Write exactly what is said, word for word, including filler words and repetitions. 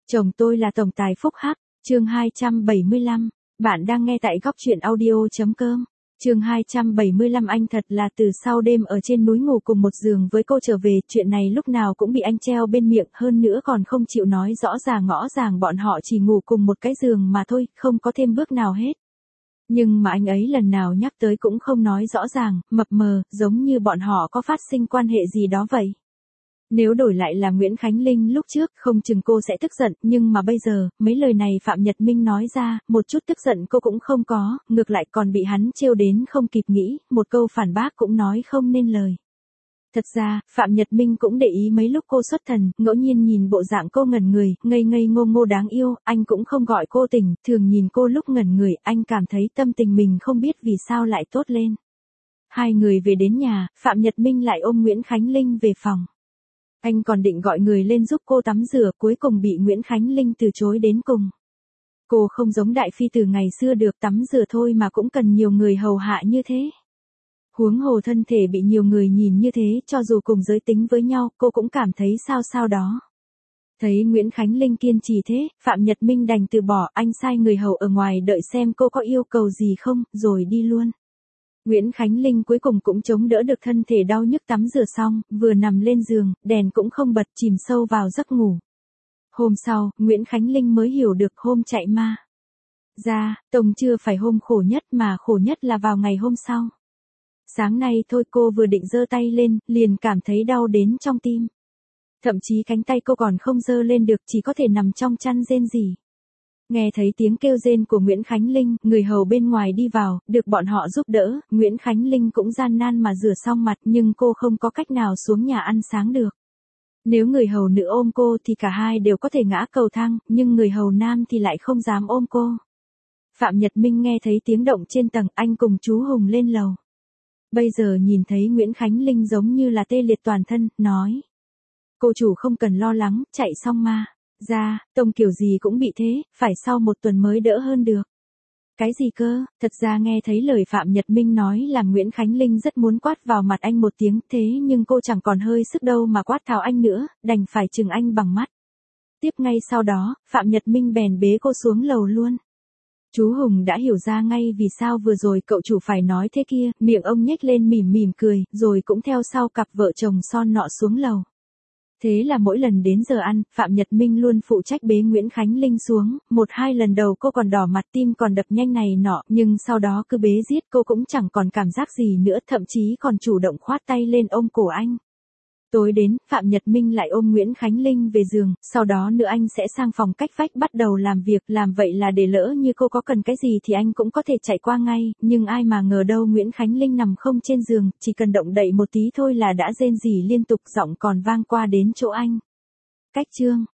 Chồng tôi là tổng tài Phúc Hắc, chương hai trăm bảy mươi lăm. Bạn đang nghe tại góc truyện audio.com. Chương hai trăm bảy mươi lăm. Anh thật là từ sau đêm ở trên núi ngủ cùng một giường với cô trở về, chuyện này lúc nào cũng bị anh treo bên miệng, hơn nữa còn không chịu nói rõ ràng ngõ ràng bọn họ chỉ ngủ cùng một cái giường mà thôi, không có thêm bước nào hết. Nhưng mà anh ấy lần nào nhắc tới cũng không nói rõ ràng, mập mờ, giống như bọn họ có phát sinh quan hệ gì đó vậy. Nếu đổi lại là Nguyễn Khánh Linh lúc trước, không chừng cô sẽ tức giận, nhưng mà bây giờ, mấy lời này Phạm Nhật Minh nói ra, một chút tức giận cô cũng không có, ngược lại còn bị hắn trêu đến không kịp nghĩ, một câu phản bác cũng nói không nên lời. Thật ra, Phạm Nhật Minh cũng để ý mấy lúc cô xuất thần, ngẫu nhiên nhìn bộ dạng cô ngẩn người, ngây ngây ngô ngô đáng yêu, anh cũng không gọi cô tỉnh, thường nhìn cô lúc ngẩn người, anh cảm thấy tâm tình mình không biết vì sao lại tốt lên. Hai người về đến nhà, Phạm Nhật Minh lại ôm Nguyễn Khánh Linh về phòng. Anh còn định gọi người lên giúp cô tắm rửa, cuối cùng bị Nguyễn Khánh Linh từ chối đến cùng. Cô không giống đại phi từ ngày xưa được tắm rửa thôi mà cũng cần nhiều người hầu hạ như thế. Huống hồ thân thể bị nhiều người nhìn như thế, cho dù cùng giới tính với nhau, cô cũng cảm thấy sao sao đó. Thấy Nguyễn Khánh Linh kiên trì thế, Phạm Nhật Minh đành từ bỏ, anh sai người hầu ở ngoài đợi xem cô có yêu cầu gì không, rồi đi luôn. Nguyễn Khánh Linh cuối cùng cũng chống đỡ được thân thể đau nhức, tắm rửa xong, vừa nằm lên giường, đèn cũng không bật, chìm sâu vào giấc ngủ. Hôm sau, Nguyễn Khánh Linh mới hiểu được hôm chạy ma ra, tổng chưa phải hôm khổ nhất mà khổ nhất là vào ngày hôm sau. Sáng nay thôi cô vừa định giơ tay lên, liền cảm thấy đau đến trong tim. Thậm chí cánh tay cô còn không giơ lên được, chỉ có thể nằm trong chăn rên rỉ. Nghe thấy tiếng kêu rên của Nguyễn Khánh Linh, người hầu bên ngoài đi vào, được bọn họ giúp đỡ, Nguyễn Khánh Linh cũng gian nan mà rửa xong mặt, nhưng cô không có cách nào xuống nhà ăn sáng được. Nếu người hầu nữ ôm cô thì cả hai đều có thể ngã cầu thang, nhưng người hầu nam thì lại không dám ôm cô. Phạm Nhật Minh nghe thấy tiếng động trên tầng, anh cùng chú Hùng lên lầu. Bây giờ nhìn thấy Nguyễn Khánh Linh giống như là tê liệt toàn thân, nói: cô chủ không cần lo lắng, chạy xong ma ra, tổng kiểu gì cũng bị thế, phải sau một tuần mới đỡ hơn được. Cái gì cơ? Thật ra nghe thấy lời Phạm Nhật Minh nói làm Nguyễn Khánh Linh rất muốn quát vào mặt anh một tiếng, thế nhưng cô chẳng còn hơi sức đâu mà quát tháo anh nữa, đành phải chừng anh bằng mắt. Tiếp ngay sau đó, Phạm Nhật Minh bèn bế cô xuống lầu luôn. Chú Hùng đã hiểu ra ngay vì sao vừa rồi cậu chủ phải nói thế kia, miệng ông nhếch lên mỉm mỉm cười, rồi cũng theo sau cặp vợ chồng son nọ xuống lầu. Thế là mỗi lần đến giờ ăn, Phạm Nhật Minh luôn phụ trách bế Nguyễn Khánh Linh xuống, một hai lần đầu cô còn đỏ mặt, tim còn đập nhanh này nọ, nhưng sau đó cứ bế giết cô cũng chẳng còn cảm giác gì nữa, thậm chí còn chủ động khoát tay lên ôm cổ anh. Tối đến, Phạm Nhật Minh lại ôm Nguyễn Khánh Linh về giường, sau đó nữa anh sẽ sang phòng cách vách bắt đầu làm việc, làm vậy là để lỡ như cô có cần cái gì thì anh cũng có thể chạy qua ngay, nhưng ai mà ngờ đâu Nguyễn Khánh Linh nằm không trên giường, chỉ cần động đậy một tí thôi là đã rên rỉ liên tục, giọng còn vang qua đến chỗ anh. Cách chương